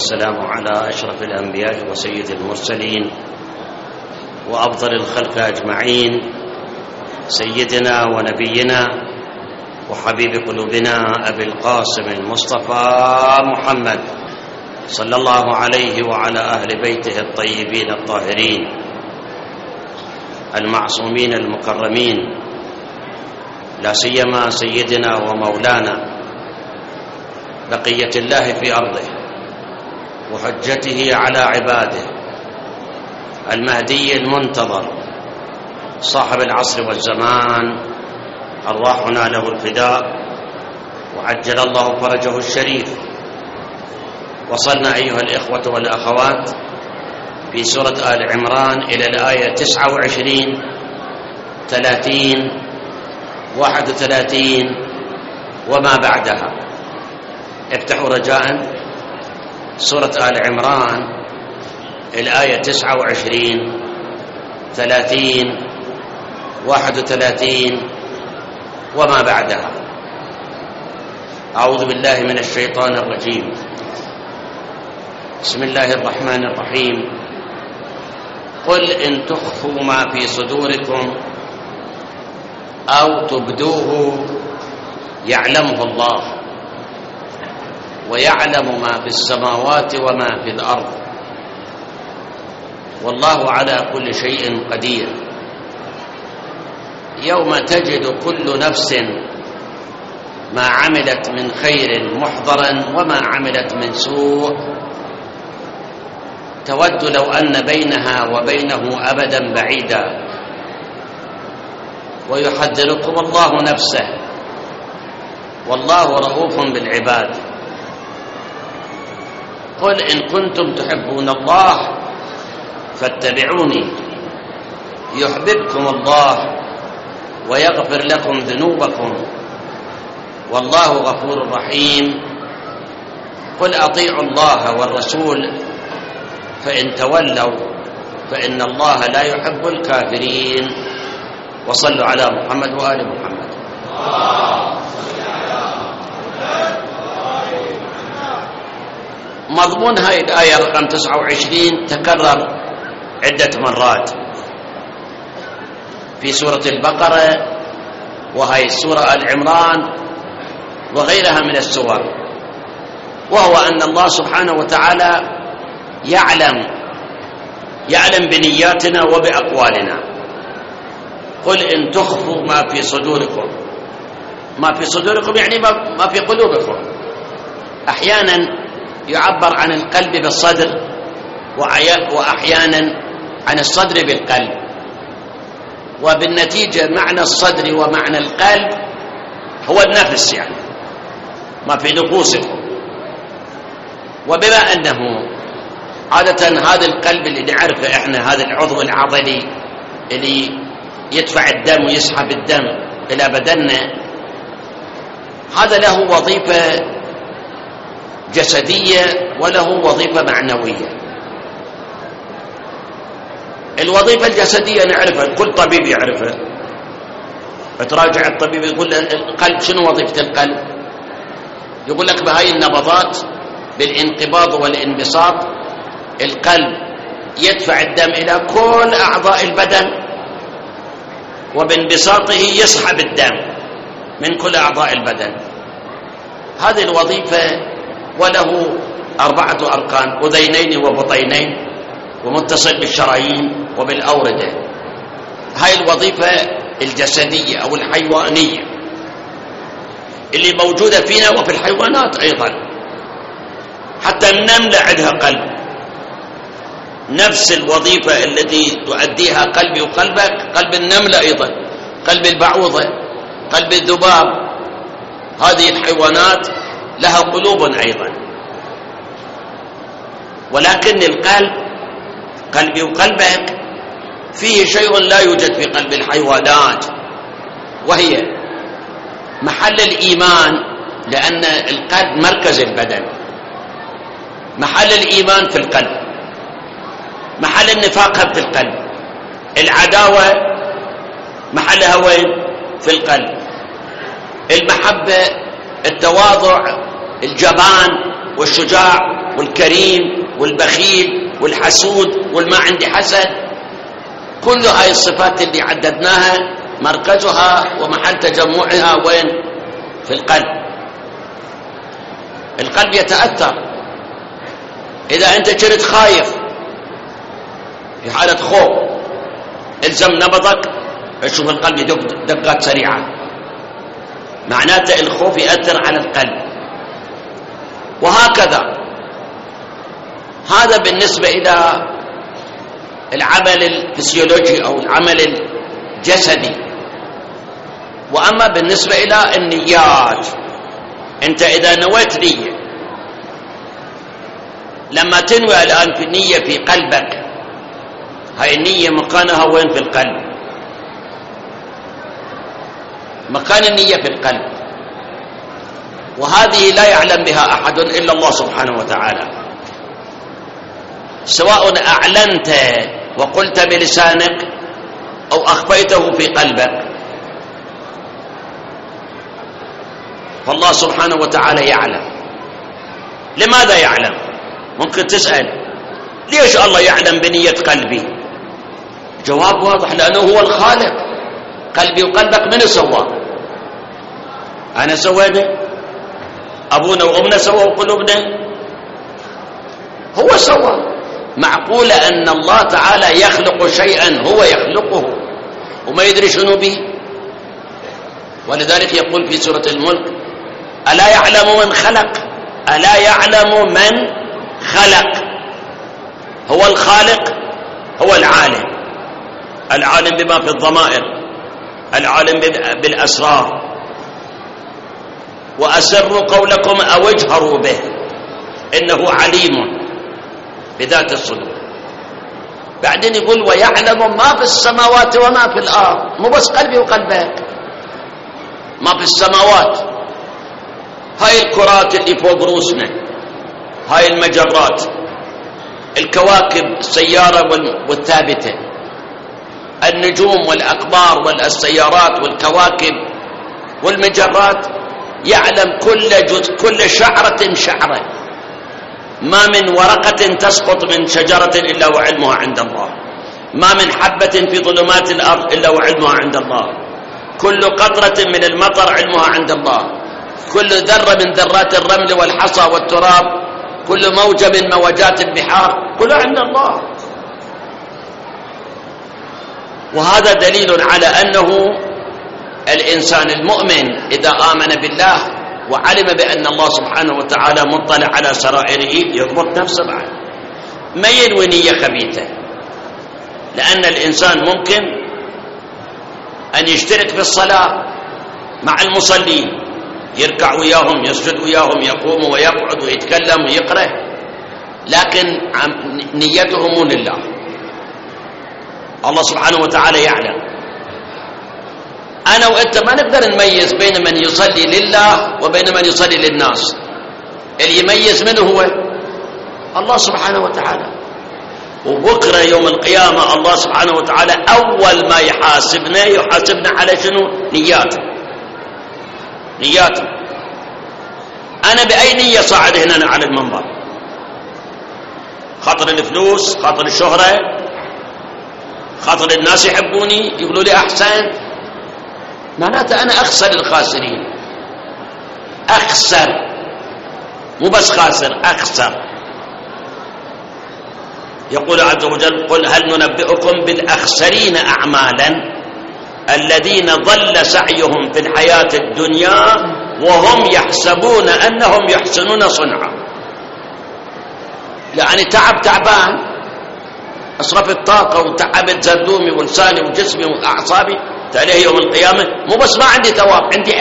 والسلام على أشرف الأنبياء وسيد المرسلين وأفضل الخلق أجمعين، سيدنا ونبينا وحبيب قلوبنا أبي القاسم المصطفى محمد صلى الله عليه وعلى أهل بيته الطيبين الطاهرين المعصومين المكرمين، لا سيما سيدنا ومولانا بقية الله في أرضه وحجته على عباده المهدي المنتظر صاحب العصر والزمان، أرواحنا له الفداء وعجل الله فرجه الشريف. وصلنا أيها الإخوة والأخوات في سورة آل عمران إلى الآية 29 30 31 وما بعدها. افتحوا رجاء سورة آل عمران الآية 29 30 31 وما بعدها. أعوذ بالله من الشيطان الرجيم. بسم الله الرحمن الرحيم. قل إن تخفوا ما في صدوركم أو تبدوه يعلمه الله ويعلم ما في السماوات وما في الأرض والله على كل شيء قدير. يوم تجد كل نفس ما عملت من خير محضرا وما عملت من سوء تود لو أن بينها وبينه أبدا بعيدا ويحذركم الله نفسه والله رؤوف بالعباد. قل إن كنتم تحبون الله فاتبعوني يحببكم الله ويغفر لكم ذنوبكم والله غفور رحيم. قل أطيعوا الله والرسول فإن تولوا فإن الله لا يحب الكافرين. وصلوا على محمد وآل محمد. مضمون هاي الآية رقم 29 تكرر عدة مرات في سورة البقرة وهي السورة آل عمران وغيرها من السور، وهو أن الله سبحانه وتعالى يعلم بنياتنا وبأقوالنا. قل إن تخفوا ما في صدوركم، ما في صدوركم يعني ما في قلوبكم. أحيانا يعبر عن القلب بالصدر وأحيانا عن الصدر بالقلب، وبالنتيجة معنى الصدر ومعنى القلب هو النفس، يعني ما في نفوسكم. وبما أنه عادة هذا القلب اللي نعرفه احنا، هذا العضو العضلي اللي يدفع الدم ويسحب الدم إلى بدننا، هذا له وظيفة جسدية وله وظيفة معنوية. الوظيفة الجسدية نعرفها، كل طبيب يعرفها. فتراجع الطبيب يقول القلب شنو وظيفة القلب؟ يقول لك بهاي النبضات بالانقباض والانبساط القلب يدفع الدم إلى كل أعضاء البدن، وبانبساطه يسحب الدم من كل أعضاء البدن. هذه الوظيفة وله 4 أركان: أذينين وبطينين ومتصل بالشرايين وبالأوردة. هاي الوظيفة الجسدية أو الحيوانية اللي موجودة فينا وفي الحيوانات أيضا. حتى النملة عندها قلب، نفس الوظيفة التي تؤديها قلبي وقلبك قلب النملة أيضا، قلب البعوضة، قلب الذباب. هذه الحيوانات لها قلوب أيضا. ولكن القلب، قلبي وقلبك، فيه شيء لا يوجد في قلب الحيوانات، وهي محل الإيمان، لأن القلب مركز البدن. محل الإيمان في القلب، محل النفاق في القلب، العداوة محلها وين؟ في القلب. المحبة، التواضع، الجبان والشجاع والكريم والبخيل والحسود والما عندي حسد. كل هاي الصفات اللي عددناها مركزها ومحل تجمعها وين؟ في القلب. القلب يتأثر. إذا أنت كنت خايف في حالة خوف الزم نبضك تشوف القلب يدق دقات سريعة، معناته الخوف يأثر على القلب. وهكذا هذا بالنسبة إلى العمل الفسيولوجي أو العمل الجسدي. وأما بالنسبة إلى النيات، أنت إذا نويت نية، لما تنوي الآن في النية في قلبك، هاي النية مكانها وين؟ في القلب. مكان النية في القلب، وهذه لا يعلم بها أحد إلا الله سبحانه وتعالى. سواء أعلنت وقلت بلسانك أو أخفيته في قلبك، فالله سبحانه وتعالى يعلم. لماذا يعلم؟ ممكن تسأل ليش الله يعلم بنية قلبي؟ جواب واضح، لأنه هو الخالق. قلبي وقلبك من سواه؟ أنا سوينا؟ أبونا وأمنا سووا قلوبنا؟ هو سوى. معقولة أن الله تعالى يخلق شيئا هو يخلقه وما يدري شنو به؟ ولذلك يقول في سورة الملك: ألا يعلم من خلق؟ ألا يعلم من خلق؟ هو الخالق، هو العالم، العالم بما في الضمائر، العالم بالأسرار. وأسروا قولكم أو اجهروا به إنه عليم بذات الصدور. بعدين يقول: ويعلم ما في السماوات وما في الأرض. مو بس قلبي وقلبك، ما في السماوات، هاي الكرات اللي فوق روسنا، هاي المجرات، الكواكب السيارة والثابتة، النجوم والأقمار والسيارات والكواكب والمجرات. يعلم كل جزء، كل شعرة شعرة. ما من ورقة تسقط من شجرة إلا وعلمها عند الله، ما من حبة في ظلمات الأرض إلا وعلمها عند الله، كل قطرة من المطر علمها عند الله، كل ذرة من ذرات الرمل والحصى والتراب، كل موجة من موجات البحار، كله عند الله. وهذا دليل على أنه الإنسان المؤمن إذا آمن بالله وعلم بأن الله سبحانه وتعالى مطلع على سرائره يضبط نفسه بعد، ما ينوي نية خبيثة. لأن الإنسان ممكن أن يشترك في الصلاة مع المصلين، يركع وياهم، يسجد وياهم، يقوم ويقعد ويتكلم ويقرأ، لكن نيته مو لله. الله سبحانه وتعالى يعلم. أنا وأنت ما نقدر نميز بين من يصلي لله وبين من يصلي للناس. اللي يميز منه هو الله سبحانه وتعالى. وبكرة يوم القيامة الله سبحانه وتعالى أول ما يحاسبنا على شنو؟ نياته. أنا بأي نية صاعد هنا على المنبر؟ خاطر الفلوس، خاطر الشهرة، خاطر الناس يحبوني يقولوا لي أحسن؟ معناته أنا أخسر الخاسرين. أخسر، مو بس خاسر، أخسر. يقول عز وجل: قل هل ننبئكم بالأخسرين أعمالا الذين ضل سعيهم في الحياة الدنيا وهم يحسبون أنهم يحسنون صنعا. يعني تعبان، أصرفت طاقة وتعبت زردومي ولساني وجسمي وأعصابي، تاليه يوم القيامة مو بس ما عندي ثواب، عندي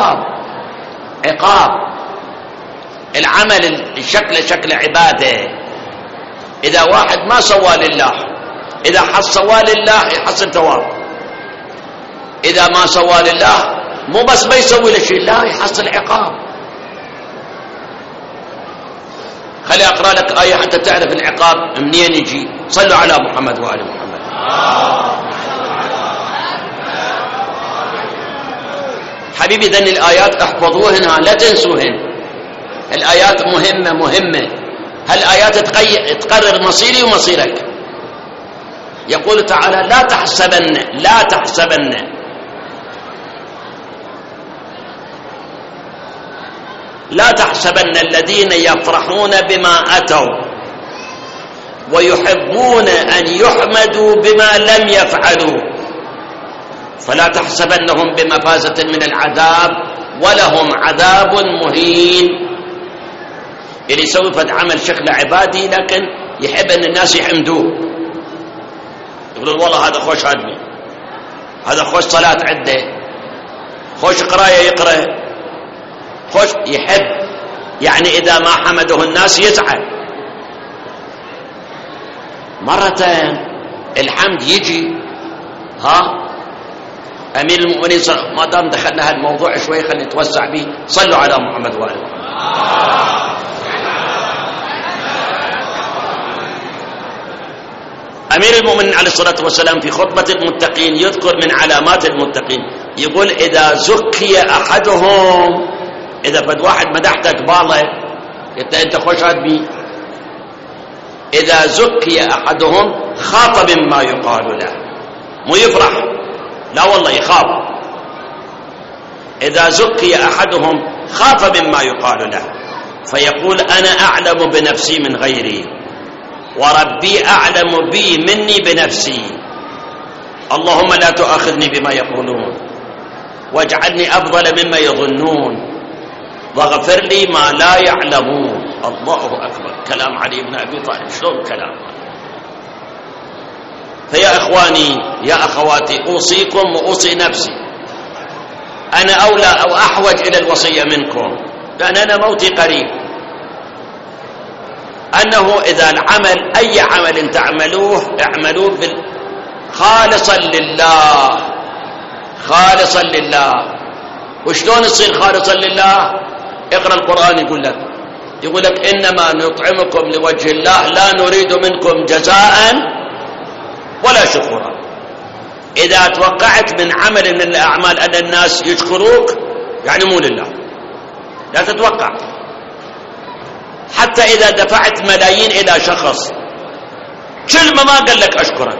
عقاب. العمل شكل عبادة. إذا واحد ما سوى لله، إذا سوى لله يحصل ثواب. إذا ما سوى لله مو بس ما يسوي له شيء، لا يحصل عقاب. خلي أقرأ لك آية حتى تعرف العقاب منين يجي. صلوا على محمد وآل محمد. حبيبي ذن الآيات احفظوهن لا تنسوهن. الآيات مهمة. هالآيات تقرر مصيري ومصيرك. يقول تعالى لا تحسبن الذين يفرحون بما أتوا ويحبون أن يحمدوا بما لم يفعلوا فلا تحسبنهم بمفازة من العذاب ولهم عذاب مهين. اللي يسوي فد عمل شكله عبادي لكن يحب أن الناس يحمدوه، يقولون والله هذا خوش آدمي، هذا خوش صلاة عنده، خوش قراية يقرأ، خوش يحب، يعني إذا ما حمده الناس يزعل. مرتين الحمد يجي أمير المؤمنين ما دام دخلنا هالموضوع شوي خلينا نتوسع به. صلوا على محمد وآل محمد. أمير المؤمنين عليه الصلاة والسلام في خطبة المتقين يذكر من علامات المتقين، يقول إذا زكي أحدهم، إذا فد واحد مدحتك بالله أنت خوش آدمي، إذا زكي أحدهم خاف مما يقال له، مو يفرح، لا والله يخاف. إذا زكي أحدهم خاف مما يقال له فيقول أنا أعلم بنفسي من غيري وربي أعلم بي مني بنفسي، اللهم لا تؤاخذني بما يقولون واجعلني أفضل مما يظنون واغفر لي ما لا يعلمون. الله أكبر، كلام علي بن أبي طالب، شلون كلام. فيا إخواني يا أخواتي أوصيكم وأوصي نفسي، أنا أولى أو أحوج إلى الوصية منكم لأن أنا موتي قريب، أنه إذا العمل أي عمل تعملوه اعملوه خالصا لله، خالصا لله. وشلون يصير خالصا لله؟ اقرأ القرآن يقول لك إنما نطعمكم لوجه الله لا نريد منكم جزاء ولا شكورا. إذا توقعت من عمل من الأعمال أن الناس يشكروك يعني مو لله، لا تتوقع. حتى إذا دفعت ملايين إلى شخص كلمة ما قال لك أشكرك،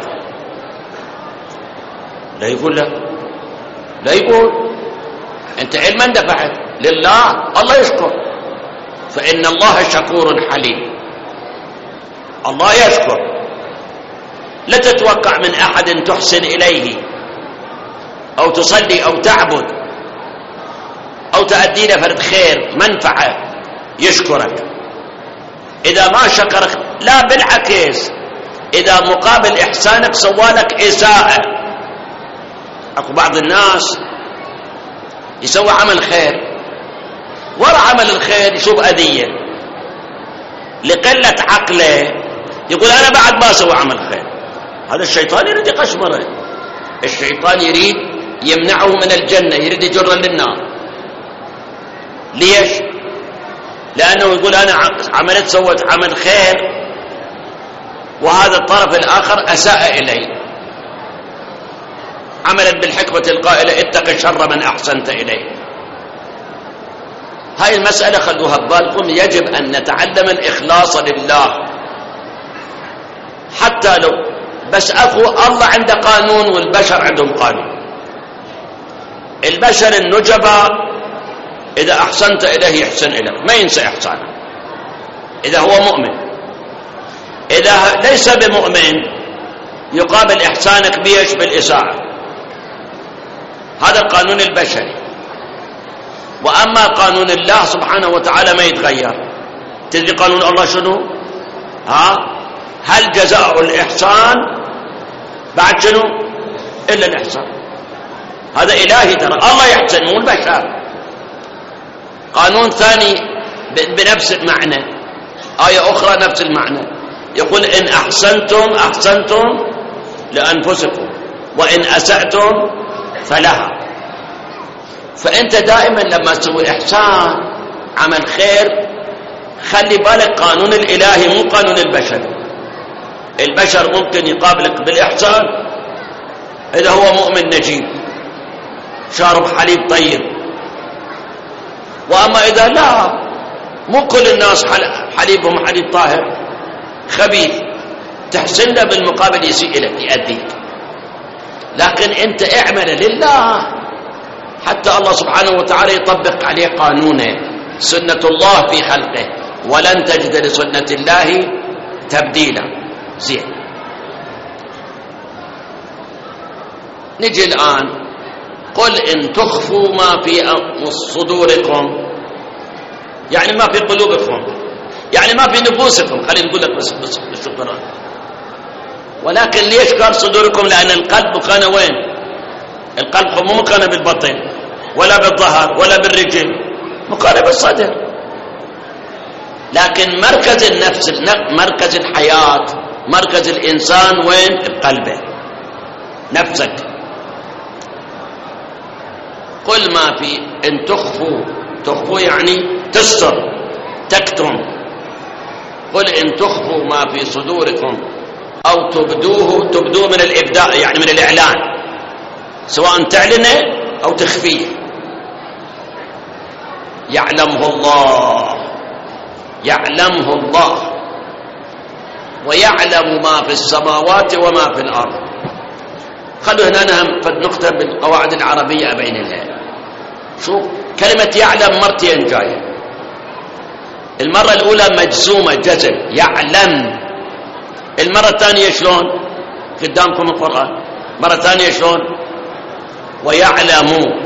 لا يقول لك، لا يقول أنت علما دفعت لله، الله يشكر، فإن الله شكور حليم، الله يشكر. لا تتوقع من أحد تحسن إليه أو تصلي أو تعبد أو تؤدي له فرد خير منفعة يشكرك. إذا ما شكرك لا، بالعكس إذا مقابل إحسانك سوالك إساءة. أكو بعض الناس يسوي عمل خير، ورا عمل الخير يشوف أذية، لقلة عقله يقول أنا بعد ما أسوي عمل خير. هذا الشيطان يريد يقشمره، الشيطان يريد يمنعه من الجنة، يريد يجره للنار. ليش؟ لأنه يقول أنا عملت سوت عمل خير وهذا الطرف الآخر أساء إلي. عملت بالحكمة القائلة اتق الشر من أحسنت إليه. هاي المسألة خلوها ببالكم، يجب أن نتعلم الإخلاص لله. حتى لو بس أخو الله عنده قانون والبشر عندهم قانون. البشر النجباء إذا أحسنت إليه يحسن إليك، ما ينسى إحسانه إذا هو مؤمن. إذا ليس بمؤمن يقابل إحسانك بيش بالإساءة. هذا القانون البشري. وأما قانون الله سبحانه وتعالى ما يتغير. تدري قانون الله شنو؟ هل جزاء الإحسان بعد شنو؟ إلا الإحسان. هذا إلهي، ترى الله يحسن مو البشر. قانون ثاني بنفس المعنى، آية أخرى نفس المعنى، يقول إن أحسنتم لأنفسكم وإن أسأتم فلها. فأنت دائما لما تسوي إحسان عمل خير خلي بالك قانون الإلهي مو قانون البشر. البشر ممكن يقابلك بالإحسان إذا هو مؤمن نجيب شارب حليب طيب، وأما إذا لا مو كل الناس حليبهم حليب طاهر خبيث، تحسن له بالمقابل يسيء لك يأذيك، لكن انت اعمل لله حتى الله سبحانه وتعالى يطبق عليه قانونه، سنة الله في خلقه، ولن تجد لسنة الله تبديلا. زين، نجي الآن، قل إن تخفوا ما في صدوركم، يعني ما في قلوبكم، يعني ما في نفوسكم، خلينا نقول لك بس بالشكران. ولكن ليش قال صدوركم؟ لأن القلب كان وين؟ القلب مو مكان بالبطن ولا بالظهر ولا بالرجل، مكان بالصدر. لكن مركز النفس، مركز الحياة، مركز الإنسان وين؟ بقلبه، نفسك. قل ما في إن تخفوا يعني تستر، تكتم. قل إن تخفوا ما في صدوركم أو تبدوه من الإبداء، يعني من الإعلان، سواء تعلنه أو تخفيه، يعلمه الله ويعلم ما في السماوات وما في الأرض. خلوا هنا نهم فالنقطة بالقواعد العربية أبين لها. شوف كلمة يعلم مرتين جاية، المرة الأولى مجزومة جزم يعلم، المرة الثانية شلون؟ قدامكم القرآن، مرة ثانية شلون؟ ويعلموا.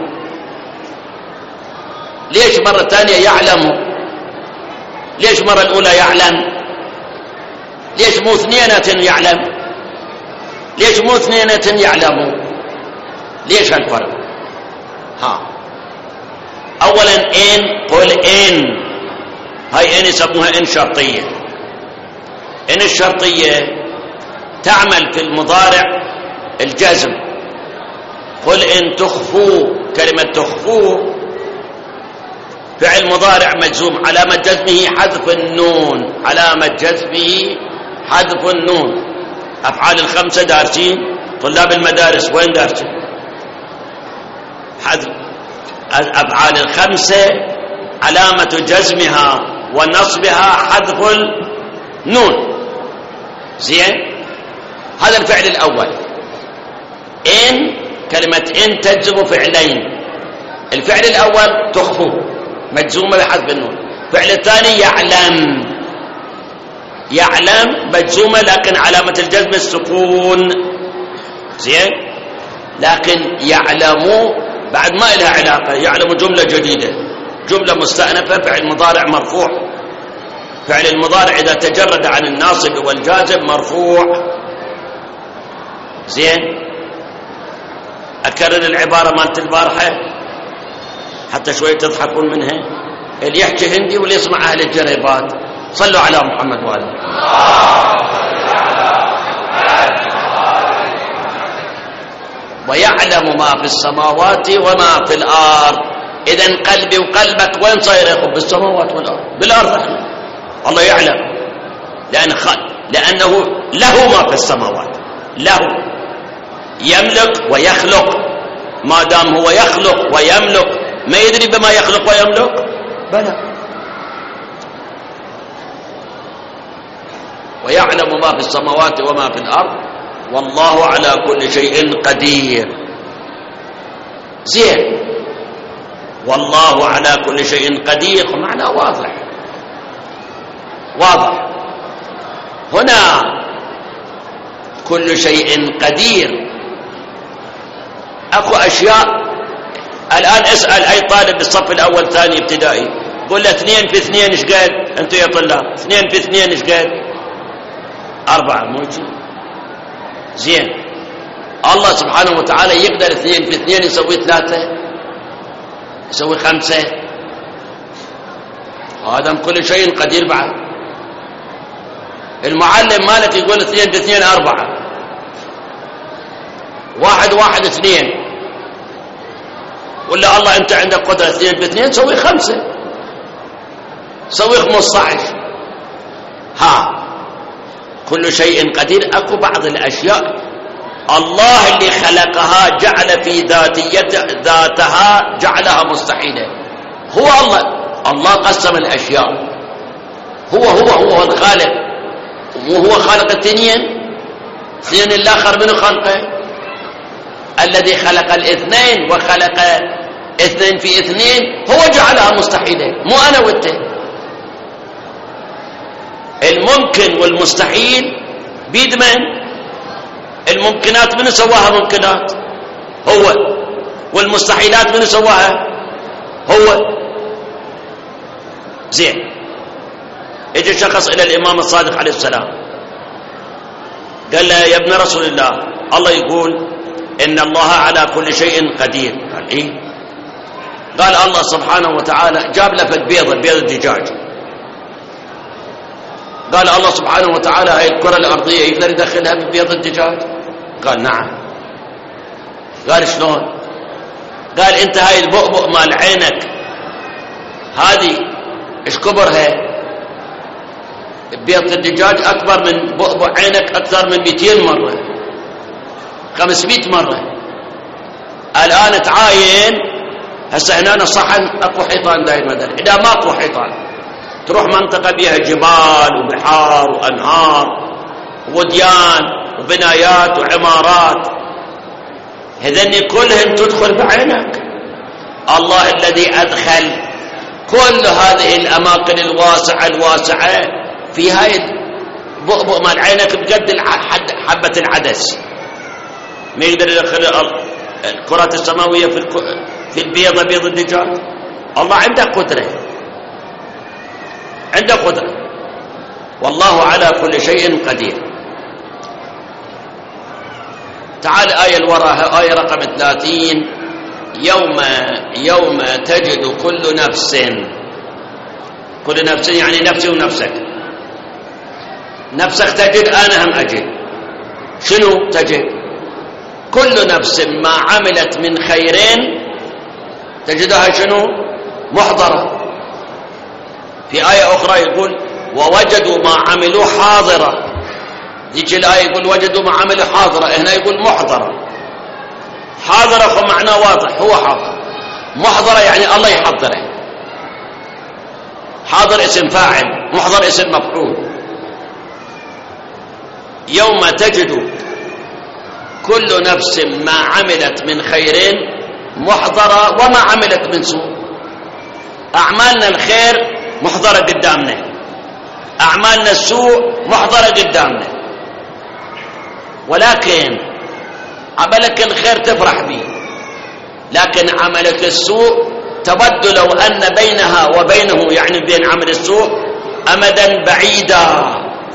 ليش مرة ثانية يعلموا؟ ليش مرة الأولى يعلم؟ ليش مو اثنينة يعلم؟ ليش مو اثنينة يعلموا؟ ليش هالفرق؟ أولا إن، قل إن، هاي إن يسموها إن شرطية. إن الشرطية تعمل في المضارع الجزم. قل إن تخفوا، كلمة تخفوا فعل مضارع مجزوم، علامة جزمه حذف النون، علامة جزمه حذف النون. أفعال الخمسة دارسين طلاب المدارس، وين دارسين؟ حذف أفعال الخمسة علامة جزمها ونصبها حذف النون. زين، هذا الفعل الأول. إن، كلمة إن تجزم فعلين، الفعل الأول تخفو مجزومة بحذف النون، الفعل الثاني يعلم مجزومة لكن علامة الجزم السكون. زين، لكن يعلموا بعد ما لها علاقة، يعلم جملة جديدة، جملة مستأنفة، فعل مضارع مرفوع. فعل المضارع إذا تجرد عن الناصب والجازم مرفوع. زين، أكرر العبارة مالت البارحة حتى شوي تضحكون منها. اللي يحكي هندي واللي يسمع أهل الجريبات، صلوا على محمد وآله. ويعلم ما في السماوات وما في الأرض. إذن قلبي وقلبك وين صاير يا أخو؟ بالسماوات والأرض، بالأرض احنا. الله يعلم، لأنه له ما في السماوات، له يملك ويخلق. ما دام هو يخلق ويملك، ما يدري بما يخلق ويملك؟ بلى. ويعلم ما في السماوات وما في الأرض والله على كل شيء قدير. زين، والله على كل شيء قدير معنى واضح. هنا كل شيء قدير. اكو اشياء الان اسال اي طالب بالصف الاول ثاني ابتدائي، قل له 2 في 2 ايش قد؟ انتم يا طلاب 2 في 2 ايش قد؟ 4. مو زين، الله سبحانه وتعالى يقدر 2 في 2 يسوي 3، يسوي 5. هذا كل شيء قدير. بعد المعلم مالك يقول 2 في 2 4، 1 1 2، ولا الله انت عندك قدرة 2 في 2 سوي 5، سوي 15. كل شيء قدير. اكو بعض الاشياء الله اللي خلقها جعل في ذاتها جعلها مستحيلة. هو الله قسم الاشياء، هو الخالق، وهو خالق الاثنين الآخر منه خلقه، الذي خلق الاثنين وخلق اثنين في اثنين هو جعلها مستحيلة، مو أنا وانت. الممكن والمستحيل بيد من؟ الممكنات من سواها ممكنات؟ هو. والمستحيلات من سواها؟ هو. زين، اجى شخص الى الامام الصادق عليه السلام قال له يا ابن رسول الله، الله يقول ان الله على كل شيء قدير. قال ايه؟ قال الله سبحانه وتعالى جاب لفت بيض الدجاج، قال الله سبحانه وتعالى هاي الكرة الأرضية يقدر يدخلها ببيض الدجاج؟ قال نعم. قال شلون؟ قال انت هاي البؤبؤ مال عينك هذه ايش كبرها؟ بيض الدجاج اكبر من بؤبؤ عينك اكثر من 200 مرة 500 مرة. الان تعاين هسه هنا صحن اكو حيطان داير مثلا، اذا ماكو حيطان تروح منطقة بيها جبال وبحار وأنهار وديان وبنايات وعمارات، هذني كلهم تدخل بعينك. الله الذي أدخل كل هذه الأماكن الواسعة في هاي بؤبؤ مال عينك بقد حبة العدس، ما يقدر يدخل الكرات السماوية في بيض الدجاج. الله عنده قدرة، عنده قدرة، والله على كل شيء قدير. تعال آية الوراء، آية رقم 30: يوم تجد كل نفس يعني نفسي ونفسك، نفسك تجد، أنا هم أجد. شنو تجد؟ كل نفس ما عملت من خيرين تجدها شنو؟ محضرة. في آية أخرى يقول ووجدوا ما عملوا حاضرة، ذيك الآية يقول وجدوا ما عملوا حاضرة، هنا يقول محضرة. حاضرة معناه واضح، هو حاضر. محضرة يعني الله يحضره. حاضر اسم فاعل، محضر اسم مفعول. يوم تجد كل نفس ما عملت من خير محضرة وما عملت من سوء. أعمالنا الخير محضرة قدامنا، أعمالنا السوء محضرة قدامنا، ولكن عملك الخير تفرح به، لكن عملك السوء تود لو أن بينها وبينه، يعني بين عمل السوء، أمدا بعيدا.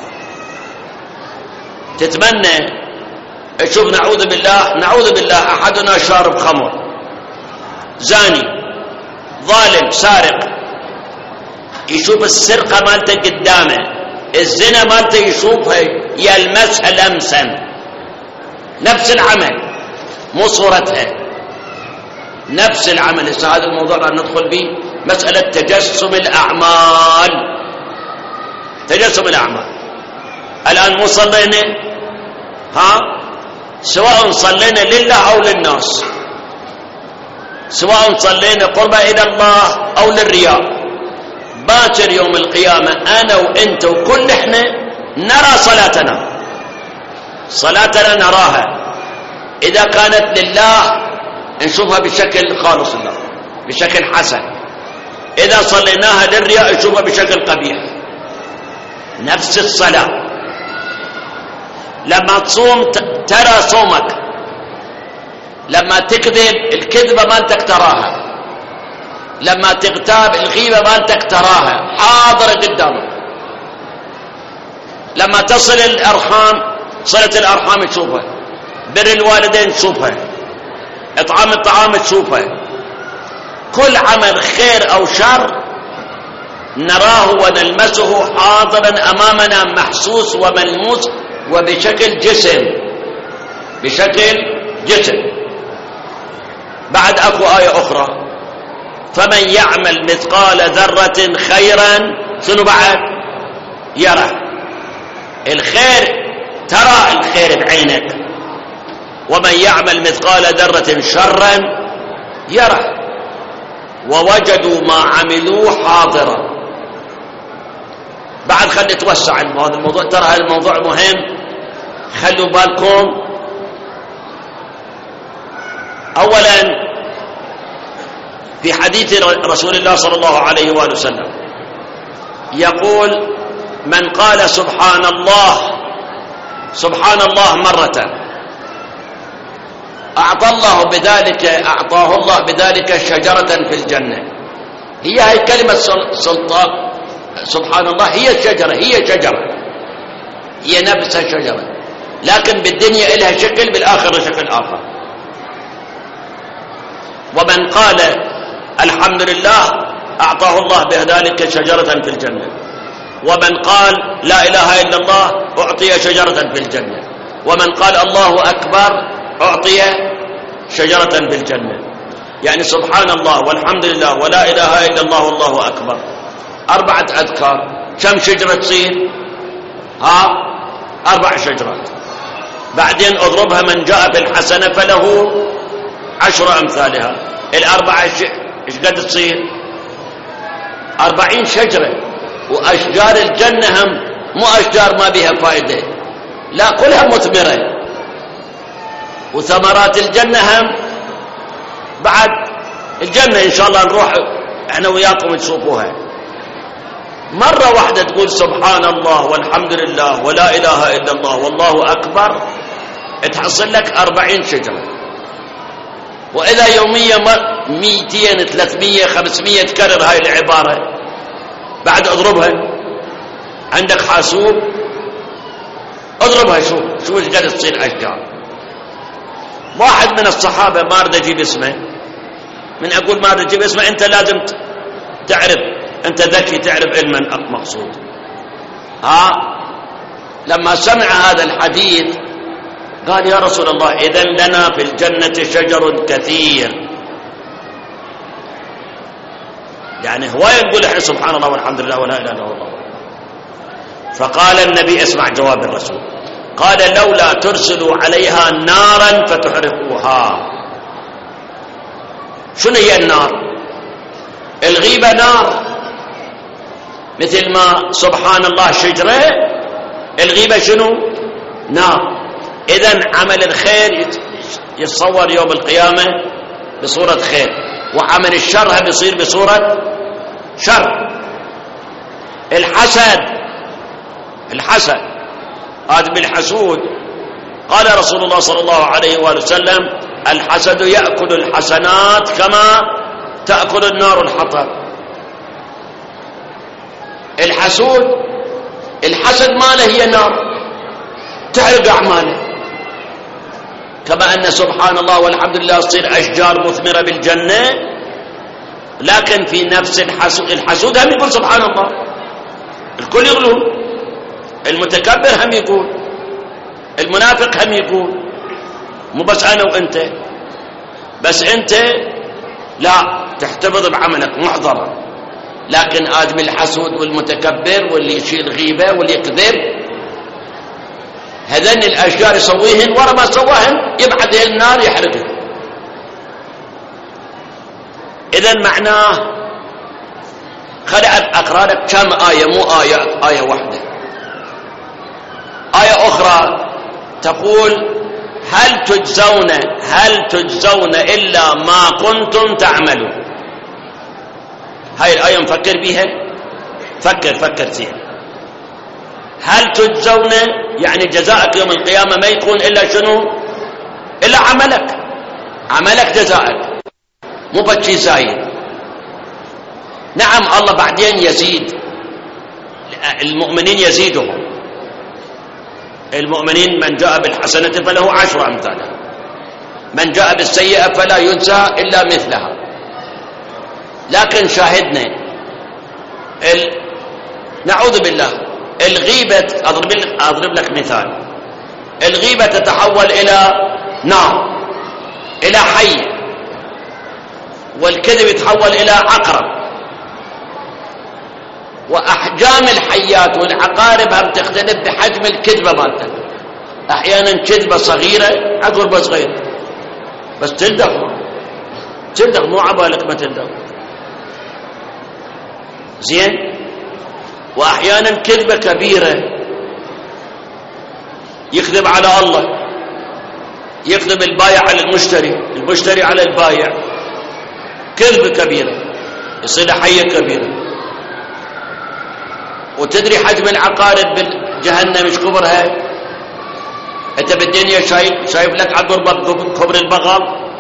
تتمنى شوف، نعوذ بالله أحدنا شارب خمر، زاني، ظالم، سارق، يشوف السرقة مالته قدامه، الزنا مالته يشوفها يلمسها لمسا، نفس العمل مو صورتها، نفس العمل. هذا الموضوع اللي ندخل به مسألة تجسم الأعمال. تجسم الأعمال. الآن مو صلينا، سواء صلينا لله أو للناس، سواء صلينا قربا إلى الله أو للرياء، باكر يوم القيامة أنا وإنت وكل إحنا نرى صلاتنا نراها. إذا كانت لله نشوفها بشكل خالص الله، بشكل حسن. إذا صليناها للرياء نشوفها بشكل قبيح. نفس الصلاة. لما تصوم ترى صومك، لما تكذب الكذبة مالتك تراها، لما تغتاب الغيبة مالتك تراها حاضرة قدامك. لما تصل الأرحام، صلة الأرحام تشوفها، بر الوالدين تشوفها، إطعام الطعام تشوفها. كل عمل خير أو شر نراه ونلمسه حاضرا أمامنا، محسوس وملموس وبشكل جسم، بشكل جسم. بعد أكو آية أخرى: فمن يعمل مثقال ذرة خيرا، شنو بعد؟ يرى الخير، ترى الخير بعينك. ومن يعمل مثقال ذرة شرا يرى. ووجدوا ما عملوا حاضرا. بعد خلي نتوسع هذا الموضوع، ترى هذا الموضوع مهم، خلوا بالكم. أولا في حديث رسول الله صلى الله عليه وآله وسلم يقول: من قال سبحان الله سبحان الله مرة أعطاه الله بذلك شجرة في الجنة. هي كلمة سبحان الله هي الشجرة، هي نفس الشجرة، لكن بالدنيا إلها شكل، بالآخرة شكل آخر. ومن قال الحمد لله أعطاه الله بذلك شجرة في الجنة. ومن قال لا إله إلا الله أعطي شجرة في الجنة. ومن قال الله أكبر أعطي شجرة في الجنة. يعني سبحان الله والحمد لله ولا إله إلا الله والله أكبر 4 أذكار، كم شجرة تصير؟ 4 شجرات. بعدين اضربها من جاء بالحسنة فله 10 أمثالها. 4 إيش قد تصير؟ 40 شجرة. وأشجار الجنة هم مو أشجار ما بها فائدة، لا كلها مثمرة. وثمرات الجنة هم بعد الجنة إن شاء الله نروح احنا وياكم تشوفوها. مرة واحدة تقول سبحان الله والحمد لله ولا إله إلا الله والله أكبر تحصل لك 40 شجرة. وإذا يوميا 200 300 500 تكرر هاي العبارة، بعد اضربها. عندك حاسوب اضربها، شوف ايش قاعد تصير أشجار. واحد من الصحابة ما أريد أجيب اسمه، من أقول ما أريد أجيب اسمه أنت لازم تعرف، أنت ذكي تعرف علما مقصود. لما سمع هذا الحديث قال: يا رسول الله إذن لنا في الجنة شجر كثير. يعني هو يقول احنا سبحان الله والحمد لله ولا إله إلا الله. فقال النبي، اسمع جواب الرسول، قال: لولا ترسلوا عليها نارا فتحرقوها. شنو هي النار؟ الغيبة نار، مثل ما سبحان الله شجرة، الغيبة شنو؟ نار. إذن عمل الخير يتصور يوم القيامة بصورة خير، وعمل الشر بيصير بصورة شر. الحسد هذا بالحسود. قال رسول الله صلى الله عليه وآله وسلم: الحسد يأكل الحسنات كما تأكل النار الحطب. الحسد ماله هي نار تحرق أعماله، كما أن سبحان الله والحمد لله تصير أشجار مثمرة بالجنة، لكن في نفس الحسود هم يقول سبحان الله، الكل يقولون، المتكبر هم يقول، المنافق هم يقول، مو بس أنا وأنت، بس أنت لا تحتفظ بعملك محضرة. لكن آدم الحسود والمتكبر واللي يشيل غيبة واللي يكذب، هذين الأشجار يسويهن، ورا ما سواهن يبعد النار يحرقهن. إذن معناه، خليني أقرأ لك كم آية، مو آية واحدة. آية أخرى تقول: هل تجزون إلا ما كنتم تعملون. هاي الآية نفكر بيها، فكر فيها. هل تجزون يعني جزاءك يوم القيامة ما يكون إلا شنو؟ إلا عملك جزاءك، مو بشي زايد. نعم الله بعدين يزيد المؤمنين، يزيدهم المؤمنين. من جاء بالحسنة فله 10 أمثالها، من جاء بالسيئة فلا يجزى إلا مثلها. لكن شاهدنا نعوذ بالله الغيبة. أضرب لك مثال. الغيبة تتحول إلى نار، إلى حي، والكذب يتحول إلى عقرب. وأحجام الحيات والعقارب هم تختلف بحجم الكذبة مالتها. أحيانا كذبة صغيرة، عقربة صغيرة، بس تلدغ مو عبالك ما تلدغ. زين. وأحيانا كذبة كبيرة، يكذب على الله، يكذب البايع على المشتري، المشتري على البايع، كذبة كبيرة يصير حية كبيرة. وتدري حجم العقارب بالجهنم مش كبرها؟ انت بالدنيا شايف لك عقربة كبر البغل.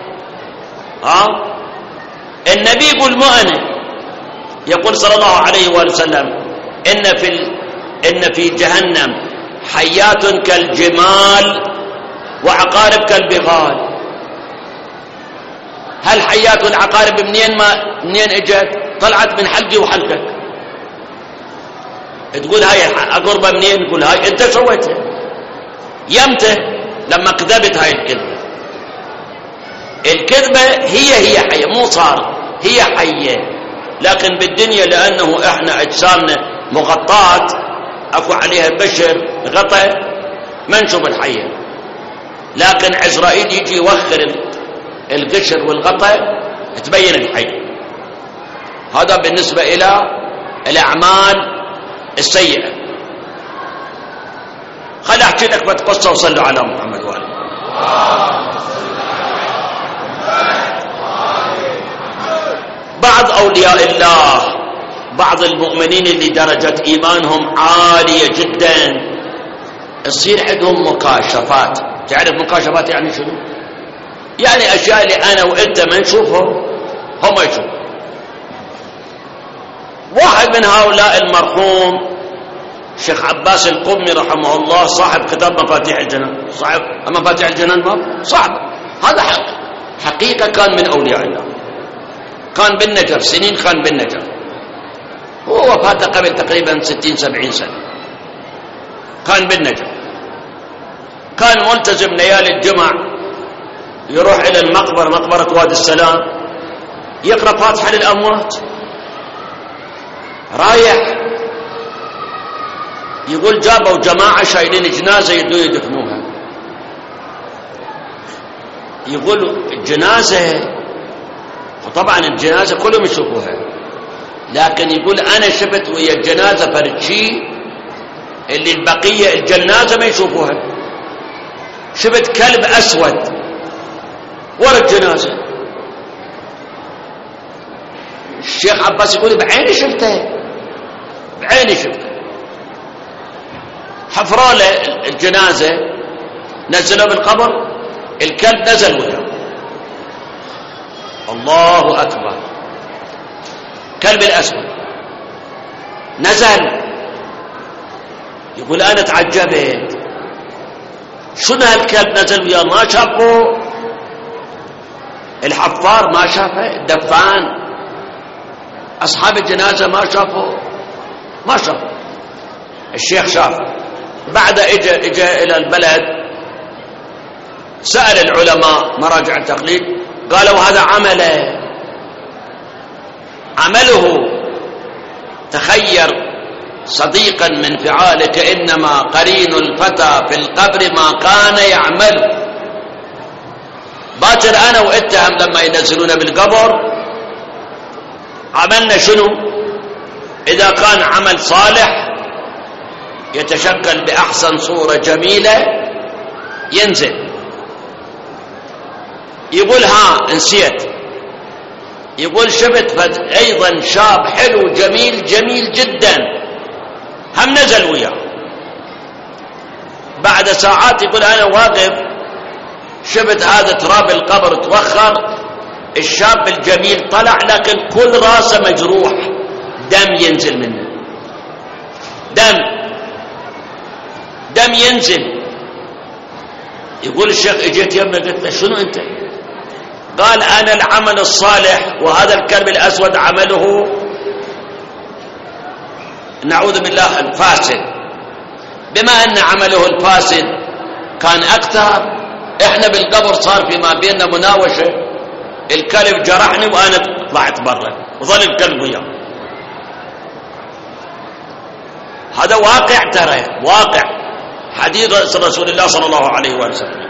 النبي يقول مو أنا، يقول صلى الله عليه وسلم إن في جهنم حيات كالجمال وعقارب كالبغال. هل حيات والعقارب منين اجت؟ طلعت من حلقي وحلقك. تقول هاي عقربة منين؟ تقول هاي انت سويتها. يمتى؟ لما كذبت هاي الكذبة. الكذبة هي حية، مو صار هي حية، لكن بالدنيا لأنه احنا أجسامنا مغطاة أكو عليها بشر غطاء ما نشوف الحية، لكن عزرائيل يجي يوخر القشر والغطاء تبين الحية. هذا بالنسبة إلى الأعمال السيئة. خل أحكي لك بتقصة وصلوا على محمد وآله. بعض أولياء الله، بعض المؤمنين اللي درجة إيمانهم عالية جدا، يصير عندهم مكاشفات. تعرف مكاشفات يعني شنو؟ يعني أشياء اللي أنا وإنت ما نشوفهم هم يشوفون. واحد من هؤلاء المرحوم الشيخ عباس القمي رحمه الله، صاحب كتاب مفاتيح الجنان، صاحب مفاتيح الجنان، ما صاحب هذا حقيقة كان من أولياء الله، كان بالنجف سنين، كان بالنجف. هو وفاته قبل تقريبا 60-70 سنة، كان بالنجف. كان ملتزم ليالي الجمع، يروح إلى المقبرة، مقبرة وادي السلام، يقرأ فاتحة للأموات. رايح يقول جابوا جماعة شايلين جنازة يدوا يدفنوها. يقول الجنازة، وطبعا الجنازة كلهم يشوفوها، لكن يقول أنا شفت ويا الجنازة فرشي اللي البقية الجنازة ما يشوفوها. شفت كلب أسود ورا الجنازة. الشيخ عباس يقول بعيني شفته، بعيني شفته. حفروا له الجنازة، نزلوا بالقبر، الكلب نزل وياه. الله أكبر، كلب الأسود نزل. يقول أنا تعجبت، شنو هالكلب نزل وياه؟ ما شافه الحفار، ما شافه الدفان، أصحاب الجنازة ما شافه، ما شافه. الشيخ شافه. بعد اجى إلى البلد، سأل العلماء مراجع التقليد، قالوا هذا عمله. تخير صديقا من فعالك، إنما قرين الفتى في القبر ما كان يعمل. باكر أنا وإتهم لما ينزلون بالقبر عملنا شنو؟ إذا كان عمل صالح يتشكل بأحسن صورة جميلة ينزل. يقول ها نسيت، يقول شفت أيضا شاب حلو جميل جميل جدا، هم نزل وياه. بعد ساعات يقول أنا واقف شفت هذا تراب القبر توخر، الشاب الجميل طلع لكن كل راسه مجروح، دم ينزل منه، دم ينزل. يقول الشيخ اجيت يمنا قلت له شنو انت؟ قال انا العمل الصالح، وهذا الكلب الاسود عمله نعوذ بالله الفاسد. بما ان عمله الفاسد كان اكثر، احنا بالقبر صار فيما بيننا مناوشه، الكلب جرحني وانا طلعت برا وظل الكلب وياه. هذا واقع، ترى واقع حديث رسول الله صلى الله عليه وسلم.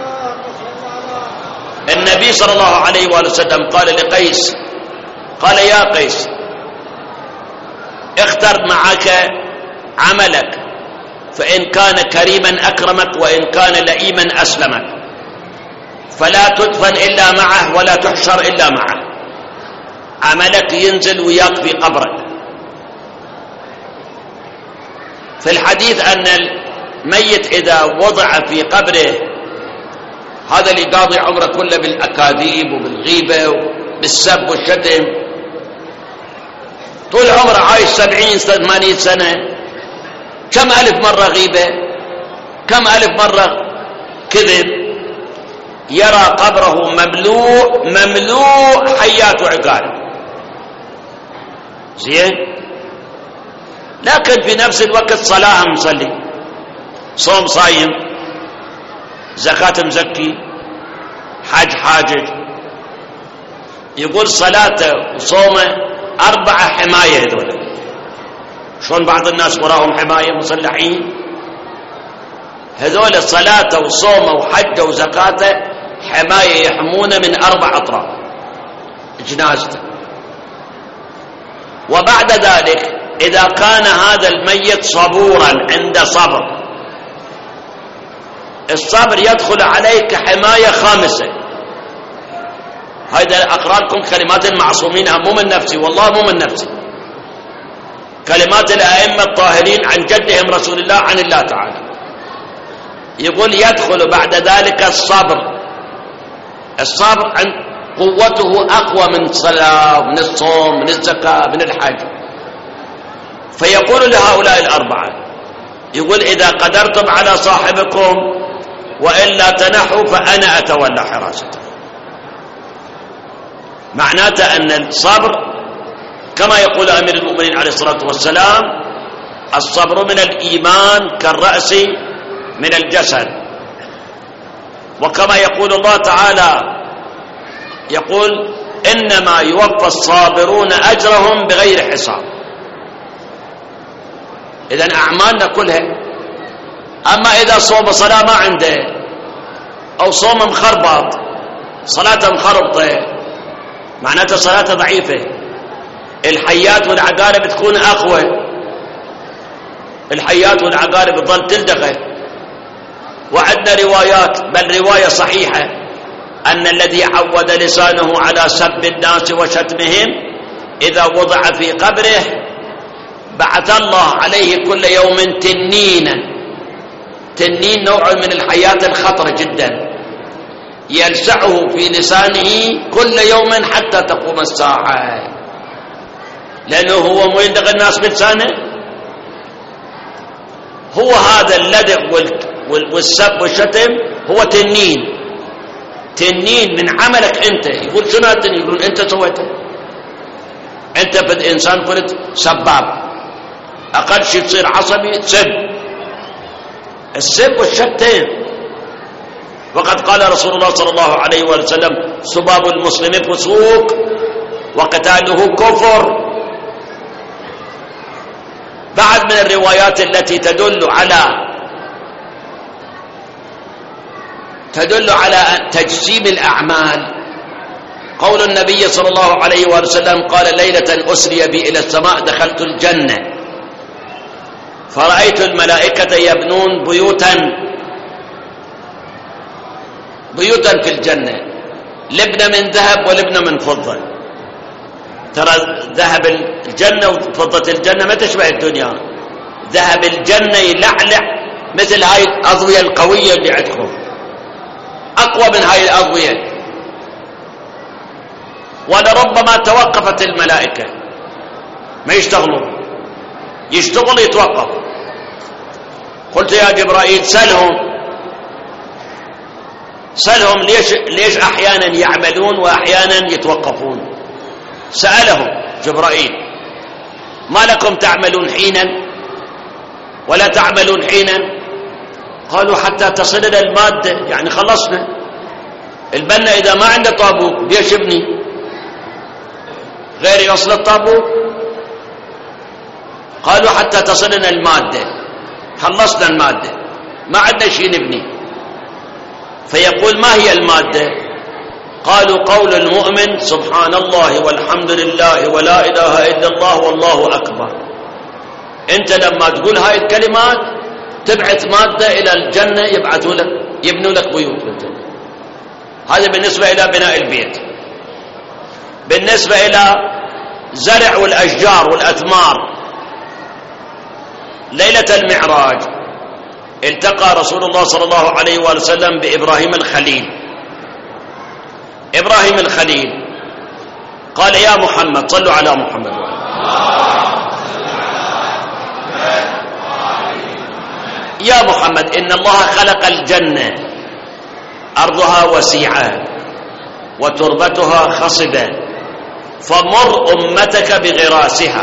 النبي صلى الله عليه وسلم قال لقيس، قال يا قيس اختر معك عملك، فإن كان كريما أكرمك وإن كان لئيما أسلمك، فلا تدفن إلا معه ولا تحشر إلا معه. عملك ينزل وياك في قبرك. في الحديث أن الميت إذا وضع في قبره، هذا اللي قاضي عمره كله بالأكاذيب وبالغيبة وبالسب والشتم، طول عمره عايش 70 80 سنة، كم ألف مرة غيبة، كم ألف مرة كذب، يرى قبره مملوء حيات وعقارب. زين، لكن في نفس الوقت صلاة مصلي، صوم صايم، زكاة مزكي، حج حاجج. يقول صلاته وصومه 4 حماية. هذول شلون بعض الناس وراهم حماية مسلحين؟ هذول صلاته وصومه وحجه وزكاته حماية، يحمونه من 4 أطراف جنازته. وبعد ذلك إذا كان هذا الميت صبورا، عنده صبر، الصبر يدخل عليه كحماية 5. هذا أقرأ لكم كلمات المعصومين، مو من نفسي، والله مو من نفسي، كلمات الأئمة الطاهرين عن جدهم رسول الله عن الله تعالى. يقول يدخل بعد ذلك الصبر. الصبر عن قوته أقوى من الصلاة ومن الصوم من الزكاة من الحج. فيقول لهؤلاء 4، يقول إذا قدرتم على صاحبكم وإلا تنحوا فأنا أتولى حراسته. معناته أن الصبر كما يقول أمير المؤمنين عليه الصلاة والسلام: الصبر من الإيمان كالرأس من الجسد. وكما يقول الله تعالى، يقول: إنما يوفى الصابرون أجرهم بغير حساب. إذن أعمالنا كلها. أما إذا صوم صلاة ما عنده، أو صوم مخربط، صلاة مخربطة، معناته صلاة ضعيفة، الحيات والعقارب تكون أقوى، الحيات والعقارب تظل تلدغه. وعندنا روايات، بل رواية صحيحة، أن الذي عود لسانه على سب الناس وشتمهم إذا وضع في قبره بعث الله عليه كل يوم تنينا. تنين نوع من الحياة الخطرة جدا، يلسعه في لسانه كل يوم حتى تقوم الساعة، لأنه هو مو يلدغ الناس بلسانه. هو هذا اللدغ والسب والشتم هو تنين. تنين من عملك أنت. يقول شنو التنين؟ يقول أنت سويته. أنت بدأ إنسان كنت سباب، أقل شيء تصير عصبي تسب. السب والشتم، وقد قال رسول الله صلى الله عليه وسلم: سباب المسلم فسوق وقتاله كفر. بعد من الروايات التي تدل على تجسيم الأعمال قول النبي صلى الله عليه وسلم: قال: ليلة أسري بي إلى السماء دخلت الجنة فرأيت الملائكة يبنون بيوتا في الجنة، لبنة من ذهب ولبنة من فضة. ترى ذهب الجنة وفضة الجنة ما تشبه الدنيا. ذهب الجنة يلعلع مثل هاي الأضوية القوية اللي عندكم، أقوى من هاي الأضوية. ولربما توقفت الملائكة ما يشتغلون، يشتغل يتوقف. قلت يا جبرائيل سألهم ليش أحيانا يعملون وأحيانا يتوقفون. سألهم جبرائيل: ما لكم تعملون حينا ولا تعملون حينا؟ قالوا: حتى تصلنا المادة، يعني خلصنا. البنا إذا ما عنده طابوق بيش يبني غير يوصل الطابوق. قالوا: حتى تصلنا المادة، خلصنا المادة ما عندنا شيء نبني. فيقول: ما هي المادة؟ قالوا: قول المؤمن: سبحان الله والحمد لله ولا إله إلا الله والله أكبر. أنت لما تقول هاي الكلمات تبعث مادة إلى الجنة يبعثوا لك يبنوا لك بيوت بالجنة. هذا بالنسبة إلى بناء البيت. بالنسبة إلى زرع والأشجار والأثمار، ليلة المعراج التقى رسول الله صلى الله عليه وآله وسلم بإبراهيم الخليل. إبراهيم الخليل قال يا محمد، صلوا على محمد يا محمد إن الله خلق الجنة أرضها وسيعة وتربتها خصبة، فمر أمتك بغراسها.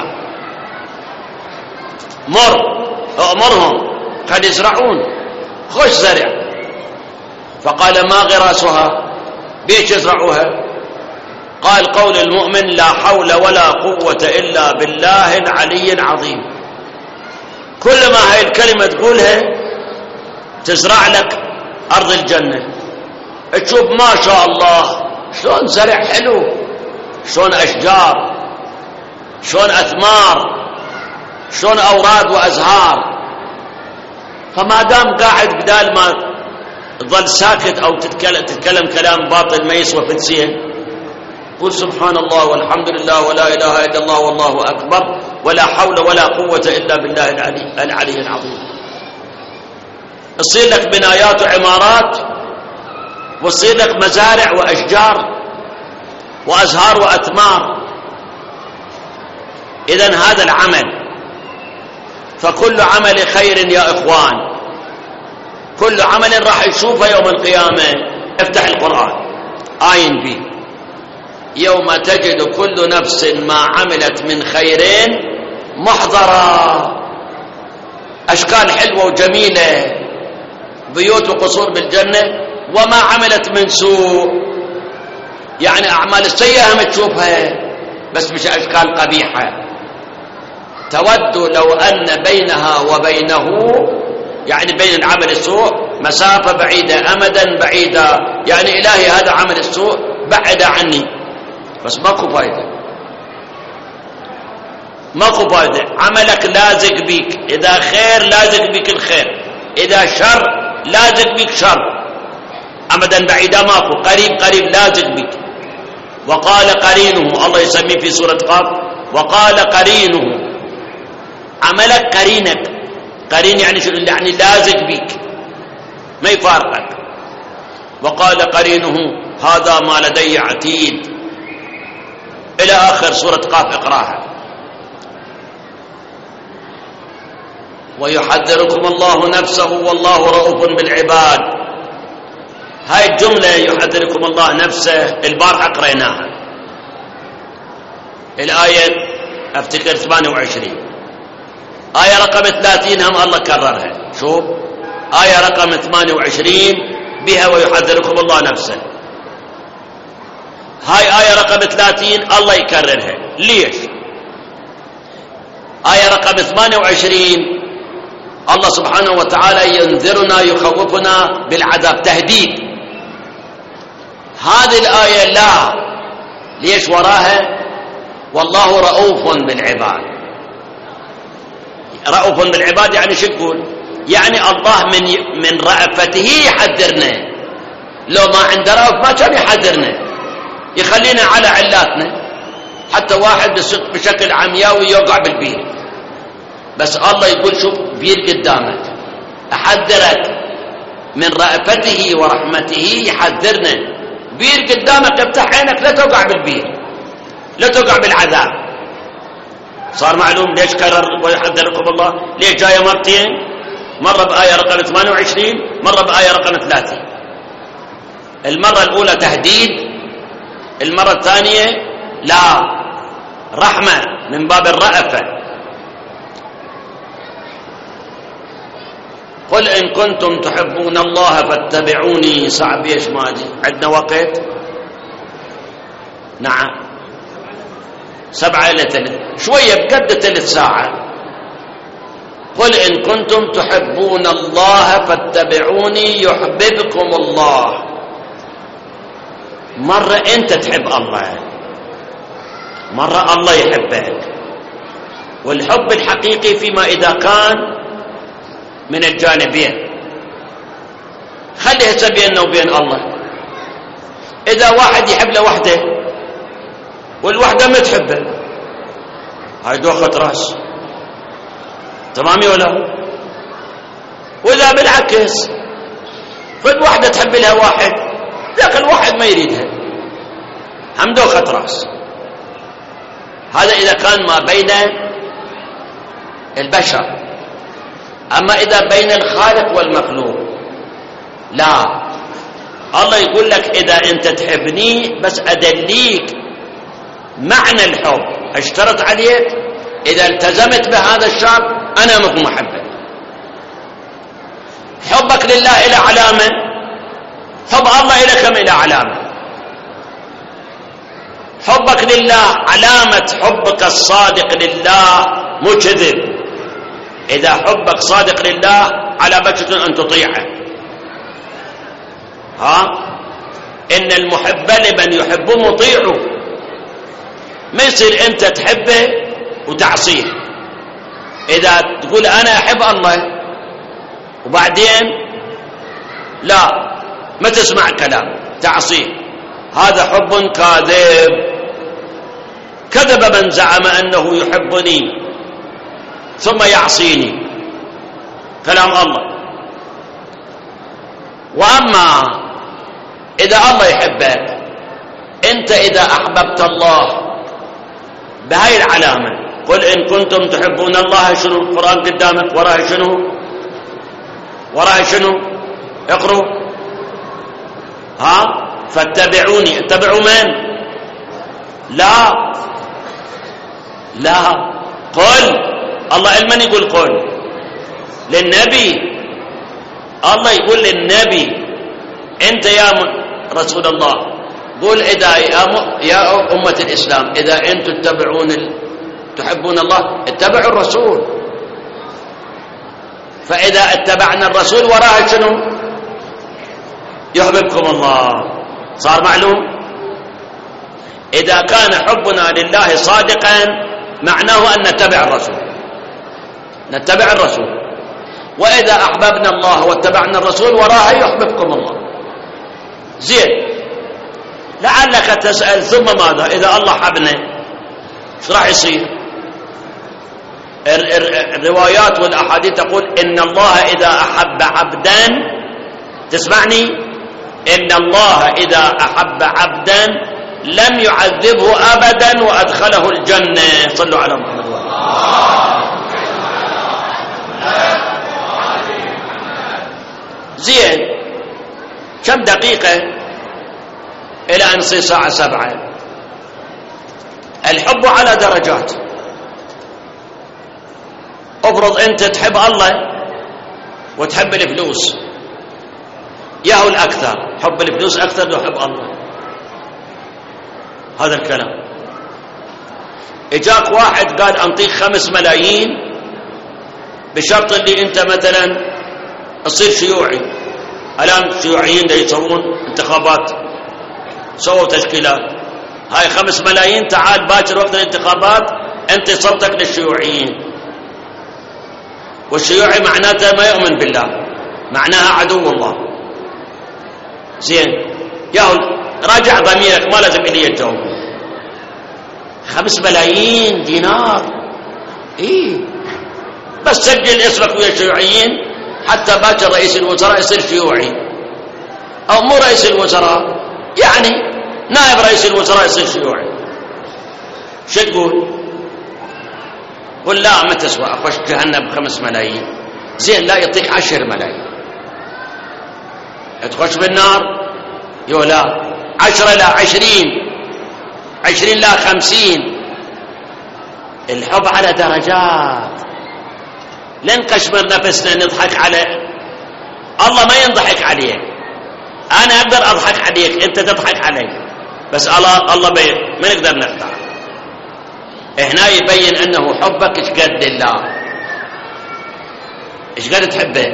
أمرهم قد يزرعون خوش زرع. فقال ما غراسها؟ بيش يزرعوها؟ قال قول المؤمن لا حول ولا قوة إلا بالله العلي العظيم. كل ما هاي الكلمة تقولها تزرع لك أرض الجنة. تشوف ما شاء الله شلون زرع حلو، شلون أشجار، شلون أثمار، شلون أوراد وأزهار. فما دام قاعد بدال ما تظل ساكت أو تتكلم كلام باطل ما يسوى فلسين، قل سبحان الله والحمد لله ولا إله إلا الله والله أكبر ولا حول ولا قوة إلا بالله العلي العظيم. تصير لك بنايات وعمارات، وتصير لك مزارع وأشجار وأزهار وأثمار. إذن هذا العمل، فكل عمل خير يا إخوان، كل عمل راح يشوفه يوم القيامة. افتح القرآن آين بي يوم تجد كل نفس ما عملت من خير محضرا. أشكال حلوة وجميلة، بيوت وقصور بالجنة، وما عملت من سوء، يعني أعمال السيئة هم تشوفها بس مش أشكال قبيحة. تود لو أن بينها وبينه، يعني بين العمل السوء مسافة بعيدة، أمدا بعيدة، يعني إلهي هذا عمل السوء بعد عني، بس ماكو فايدة، ماكو فايدة. عملك لازق بيك، إذا خير لازق بيك الخير، إذا شر لازق بيك شر، أمدا بعيدا ماكو، قريب قريب لازق بيك. وقال قرينه، الله يسميه في سورة قاف، وقال قرينه، عملك قرينك. قرين يعني شو؟ يعني لازق بيك ما يفارقك. وقال قرينه هذا ما لدي عتيد، إلى آخر سورة قاف اقراها. ويحذركم الله نفسه والله رؤوف بالعباد. هاي الجملة يحذركم الله نفسه البارحة قريناها، الآية افتكر 28. آية رقم 30 هم الله كررها. شوف آية رقم 28 بها ويحذركم الله نفسه. هاي آية رقم 30 الله يكررها. ليش؟ آية رقم 28 الله سبحانه وتعالى ينذرنا يخوفنا بالعذاب، تهديد. هذه الآية لا، ليش وراها؟ والله رؤوف بالعباد. رؤوف بالعباد يعني شو تقول؟ يعني الله من رأفته يحذرنا. لو ما عنده رأف ما كان يحذرنا، يخلينا على علاتنا. حتى واحد بشكل عمياوي يوقع بالبير، بس الله يقول شوف بير قدامك، أحذرك من رأفته ورحمته، يحذرنا. بير قدامك افتح عينك لا توقع بالبير، لا توقع بالعذاب. صار معلوم ليش كرر ويحذركم الله؟ ليش جاية مرتين؟ مرة بآية رقم 28، مرة بآية رقم 30. المرة الأولى تهديد، المرة الثانية لا، رحمة من باب الرأفة. قل إن كنتم تحبون الله فاتبعوني. صعب ايش ما اجي عندنا وقت؟ نعم 7 إلى 3 شوية بقد 3 ساعة. قل إن كنتم تحبون الله فاتبعوني يحببكم الله. مرة أنت تحب الله، مرة الله يحبك. والحب الحقيقي فيما إذا كان من الجانبين. خلي هسه بيننا وبين الله، إذا واحد يحب له وحده والوحدة ما تحبه، هاي دوخة راس، تمام ولا؟ وإذا بالعكس فالوحدة تحب لها واحد لكن الواحد ما يريدها، هم دوخة راس. هذا إذا كان ما بين البشر. أما إذا بين الخالق والمخلوق لا، الله يقول لك إذا أنت تحبني بس أدليك معنى الحب، اشترط عليك إذا التزمت بهذا الشرط أنا مكون محبك. حبك لله إلى علامة، حب الله إلى كم إلى علامة. حبك لله علامة حبك الصادق لله مو كذب. إذا حبك صادق لله علامة أن تطيعه. إن المحب لمن يحب مطيعه. ما يصير أنت تحبه وتعصيه. إذا تقول أنا أحب الله وبعدين لا ما تسمع كلام تعصيه، هذا حب كاذب. كذب من زعم أنه يحبني ثم يعصيني، كلام الله. وأما إذا الله يحبك، أنت إذا أحببت الله بهاي العلامة، قل إن كنتم تحبون الله، شنو القرآن قدامك وراه شنو؟ وراه شنو؟ اقروا. فاتبعوني. اتبعوا من؟ لا لا، قل. الله لمن يقول قل؟ للنبي. الله يقول للنبي انت يا رسول الله قل إذا يا أمة الإسلام إذا أنتم تحبون الله اتبعوا الرسول. فإذا اتبعنا الرسول وراها شنو؟ يحببكم الله. صار معلوم؟ إذا كان حبنا لله صادقا معناه أن نتبع الرسول، نتبع الرسول. وإذا أحببنا الله واتبعنا الرسول وراها يحببكم الله. زين، لعلك تسأل ثم ماذا؟ إذا الله حبنا ايش راح يصير؟ الروايات والأحاديث تقول إن الله إذا أحب عبدا، تسمعني؟ إن الله إذا أحب عبدا لم يعذبه أبدا وأدخله الجنة. صلوا على محمد. زين، كم دقيقة إلى أن يصير الساعة 7؟ الحب على درجات. افرض أنت تحب الله وتحب الفلوس، ياهو الأكثر، حب الفلوس أكثر لو حب الله. هذا الكلام. اجاك واحد قال أنطيك 5 ملايين بشرط اللي أنت مثلا تصير شيوعي. الآن الشيوعيين دا يسوون انتخابات، سووا تشكيلات. هاي 5 ملايين، تعال باكر وقت الانتخابات أنت صوتك للشيوعيين. والشيوعي معناته ما يؤمن بالله، معناها عدو الله. زين، ياهو راجع ضميرك، ما لازم إلي الجواب. 5 ملايين دينار، إيه بس سجل اسمك ويا الشيوعيين حتى باكر رئيس الوزراء يصير شيوعي، أو مو رئيس الوزراء يعني نائب رئيس الوزراء يصير شيوعي. شو تقول؟ قل لا ما تسوى، أخش جهنم ب5 ملايين. زين، لا يعطيك 10 ملايين تخش بالنار. يو لا 10 لا 20 لا 50. الحب على درجات. لن كشمر نفسنا نضحك على الله، ما ينضحك عليك. أنا أقدر أضحك عليك، أنت تضحك علي، بس الله ما نقدر نخدع. هنا يبين أنه حبك إيش قد لله، إيش قد تحبه.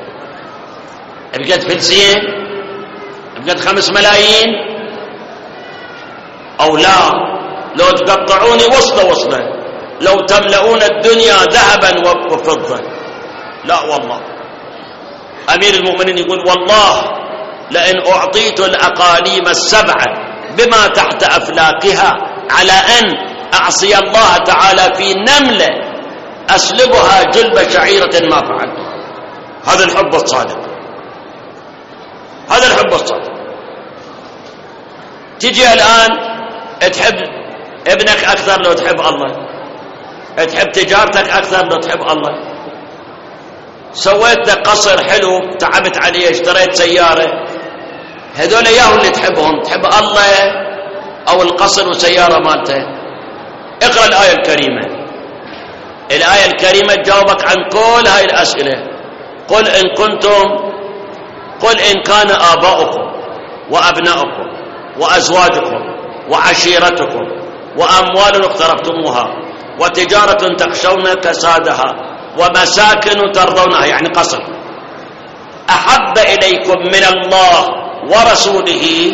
بقد فلسين، بقد 5 ملايين، أو لا لو تقطعوني وصلة لو تملؤون الدنيا ذهبا وفضة. لا والله، أمير المؤمنين يقول والله لئن أعطيت الأقاليم السبعة بما تحت أفلاكها على أن أعصي الله تعالى في نملة أسلبها جلب شعيرة ما فعلت. هذا الحب الصادق، هذا الحب الصادق. تجي الآن تحب ابنك أكثر لو تحب الله، تحب تجارتك أكثر لو تحب الله. سويت لك قصر حلو تعبت عليه، اشتريت سيارة، هذول ياهو اللي تحبهم، تحب الله أو القصر وسيارة مالته؟ اقرأ الآية الكريمة. الآية الكريمة تجاوبك عن كل هاي الأسئلة. قل إن كان آباؤكم وأبناؤكم وأزواجكم وعشيرتكم وأموال اقترفتموها وتجارة تخشون كسادها ومساكن ترضونها، يعني قصر، أحب إليكم من الله ورسوله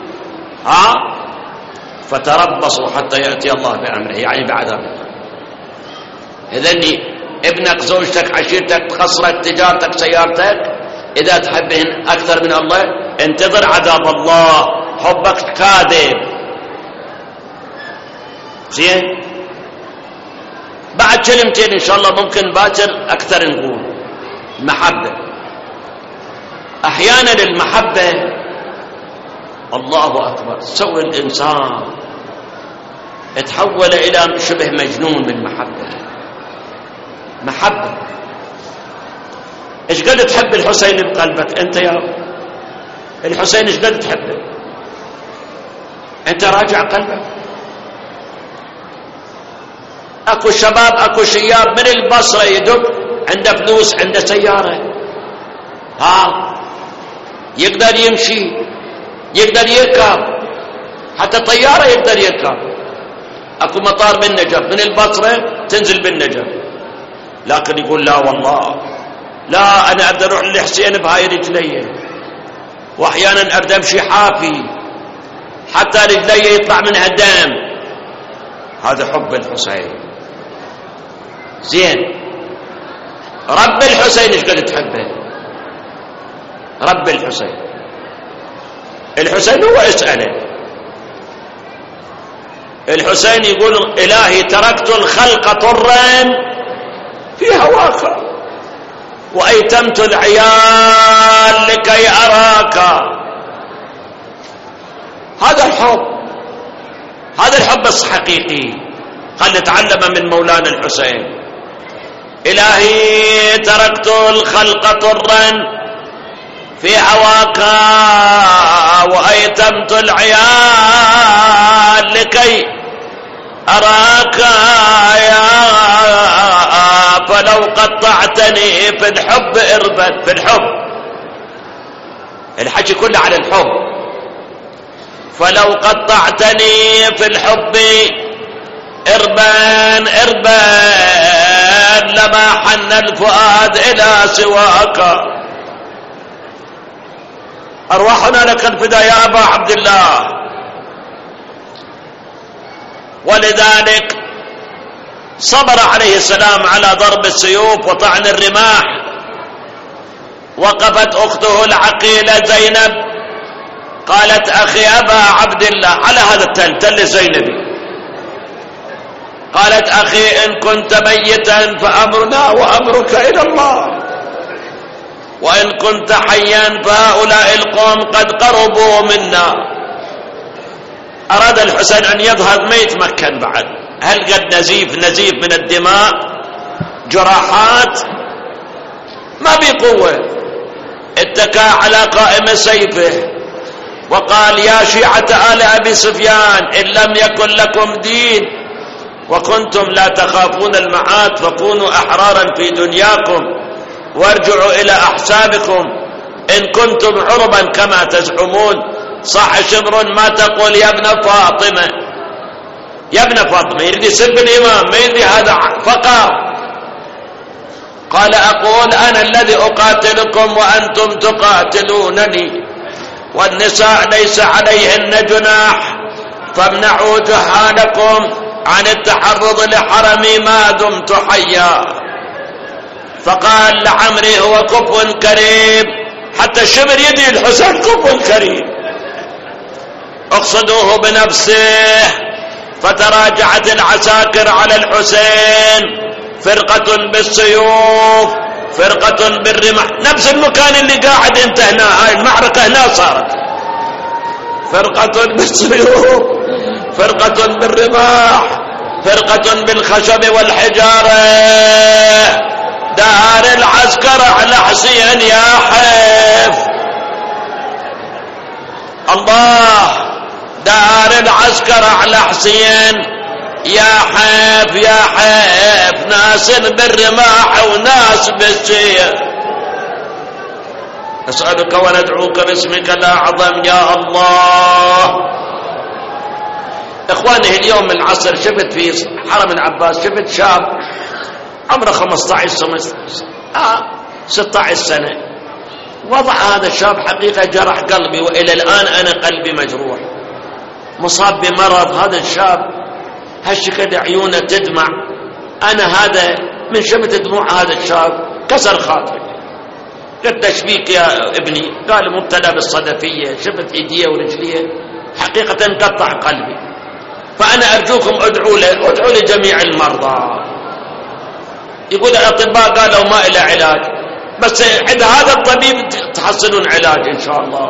فتربصوا حتى يأتي الله بأمره، يعني بعذابه. إذن ابنك، زوجتك، عشيرتك، قصرك، تجارتك، سيارتك، إذا تحبهن أكثر من الله انتظر عذاب الله. حبك كاذب. زين، بعد كلمتين إن شاء الله ممكن باكر أكثر نقول. المحبة، أحيانا المحبة الله أكبر تسوي الإنسان تحول إلى شبه مجنون بالمحبة. محبة. إيش قد تحب الحسين بقلبك أنت يا الحسين؟ إيش قد تحبه أنت؟ راجع قلبك. أكو شباب، أكو شياب من البصرة يدق، عنده فلوس، عنده سيارة، يقدر يمشي، يقدر يركب، حتى طيارة يقدر يركب. أكو مطار بالنجف من البصرة تنزل بالنجف، لكن يقول لا والله لا، أنا أقدر أروح للحسين بهاي رجلي، وأحيانا أقدر أمشي حافي حتى رجلي يطلع منها دم. هذا حب الحسين. زين، رب الحسين ايش قد تحبه؟ رب الحسين، الحسين هو اسأله. الحسين يقول إلهي تركت الخلق طرا في هواك وأيتمت العيال لكي أراك. هذا الحب، هذا الحب الحقيقي. قال نتعلم من مولانا الحسين. إلهي تركت الخلق طرا في هواك وأيتمت العيال لكي أراك يا، فلو قطعتني في الحب إربا. في الحب، الحكي كله على الحب. فلو قطعتني في الحب إربان إربان لما حن الفؤاد إلى سواك. أرواحنا لك الفداء يا أبا عبد الله. ولذلك صبر عليه السلام على ضرب السيوف وطعن الرماح. وقفت أخته العقيلة زينب قالت أخي أبا عبد الله، على هذا التل زينبي، قالت أخي إن كنت ميتا فأمرنا وأمرك إلى الله، وإن كنت حيا فهؤلاء القوم قد قربوا منا. أراد الحسين أن يظهر ما يتمكن بعد. هل قد نزيف من الدماء، جراحات، ما بقوة. اتكى على قائم سيفه وقال يا شيعة آل أبي سفيان إن لم يكن لكم دين وكنتم لا تخافون المعاد فكونوا أحرارا في دنياكم وارجعوا إلى أحسابكم إن كنتم عربا كما تزعمون. صح شبر ما تقول يا ابن فاطمة، يا ابن فاطمة، يريد يسب الإمام، ما يريد هذا فقط. قال أقول أنا الذي أقاتلكم وأنتم تقاتلونني، والنساء ليس عليهن جناح فامنعوا جهالكم عن التحرض لحرمي ما دمت حيا. فقال لعمري هو كفو كريم، حتى شبر يدي الحسين كفو كريم، اقصدوه بنفسه. فتراجعت العساكر على الحسين، فرقة بالسيوف، فرقة بالرمح، نفس المكان اللي قاعد انت هنا، هاي المعركة هنا صارت، فرقة بالسيوف، فرقة بالرماح، فرقة بالخشب والحجارة. دار العسكر على حسين يا حيف، الله، دار العسكر على حسين يا حيف يا حيف، ناس بالرماح وناس بالسيف. نسألك وندعوك باسمك الأعظم يا الله. إخواني اليوم العصر شفت في حرم العباس، شفت شاب عمره 16 سنة. وضع هذا الشاب حقيقة جرح قلبي، وإلى الآن أنا قلبي مجروح، مصاب بمرض. هذا الشاب هالشكد عيونه تدمع. أنا هذا من شفت دموع هذا الشاب كسر خاطري. قلت تشبيك يا ابني؟ قال مبتلى بالصدفية، شفت ايديه ورجليه حقيقة انقطع قلبي. فأنا أرجوكم ادعوا له، ادعوا لجميع المرضى. يقول الأطباء قالوا ما إلى علاج، بس عند هذا الطبيب تحصلون علاج إن شاء الله.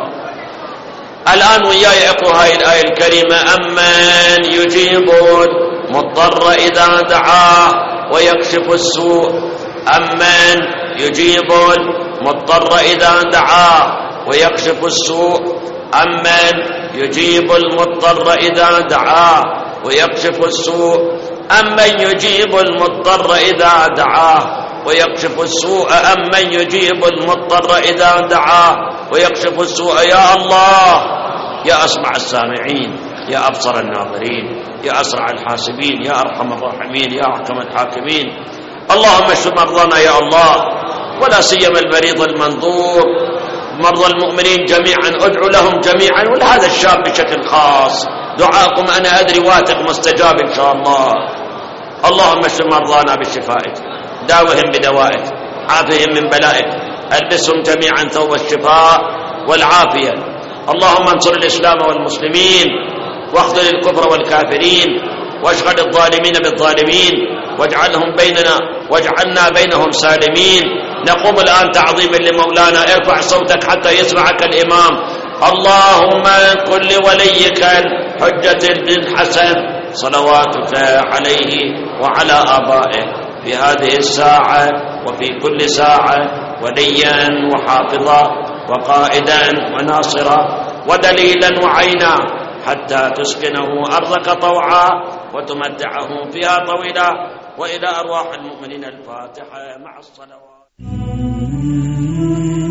الآن وياي اقرأ هاي الآية الكريمة: أمن يجيب المضطر إذا دعاه ويكشف السوء. أمن يجيب المضطر إذا دعاه ويكشف السوء. أمن يجيب المضطر إذا دعاه ويكشف السوء. أمن يجيب المضطر إذا دعاه ويكشف السوء. أمن يجيب المضطر إذا دعاه ويكشف السوء. يا الله، يا أسمع السامعين، يا أبصر الناظرين، يا أسرع الحاسبين، يا أرحم الراحمين، يا أحكم الحاكمين. اللهم اشف مرضانا يا الله، ولا سيما المريض المنظور، مرضى المؤمنين جميعا، ادعوا لهم جميعا، ولهذا الشاب بشكل خاص. دعاءكم أنا أدري واثق مستجاب إن شاء الله. اللهم اشف مرضانا بشفائك، داوهم بدوائك، عافهم من بلائك، ألبسهم جميعا ثوب الشفاء والعافية. اللهم انصر الإسلام والمسلمين، واخذل الكفر والكافرين، واشغل الظالمين بالظالمين، واجعلهم بيننا واجعلنا بينهم سالمين. نقوم الآن تعظيما لمولانا. ارفع صوتك حتى يسمعك الإمام. اللهم كن لوليك الحجة بن حسن صلواتك عليه وعلى آبائه في هذه الساعة وفي كل ساعة وليا وحافظا وقائدا وناصرا ودليلا وعينا، حتى تسكنه أرضك طوعا وتمتعه فيها طويلا. وإلى أرواح المؤمنين الفاتحة مع الصلوات.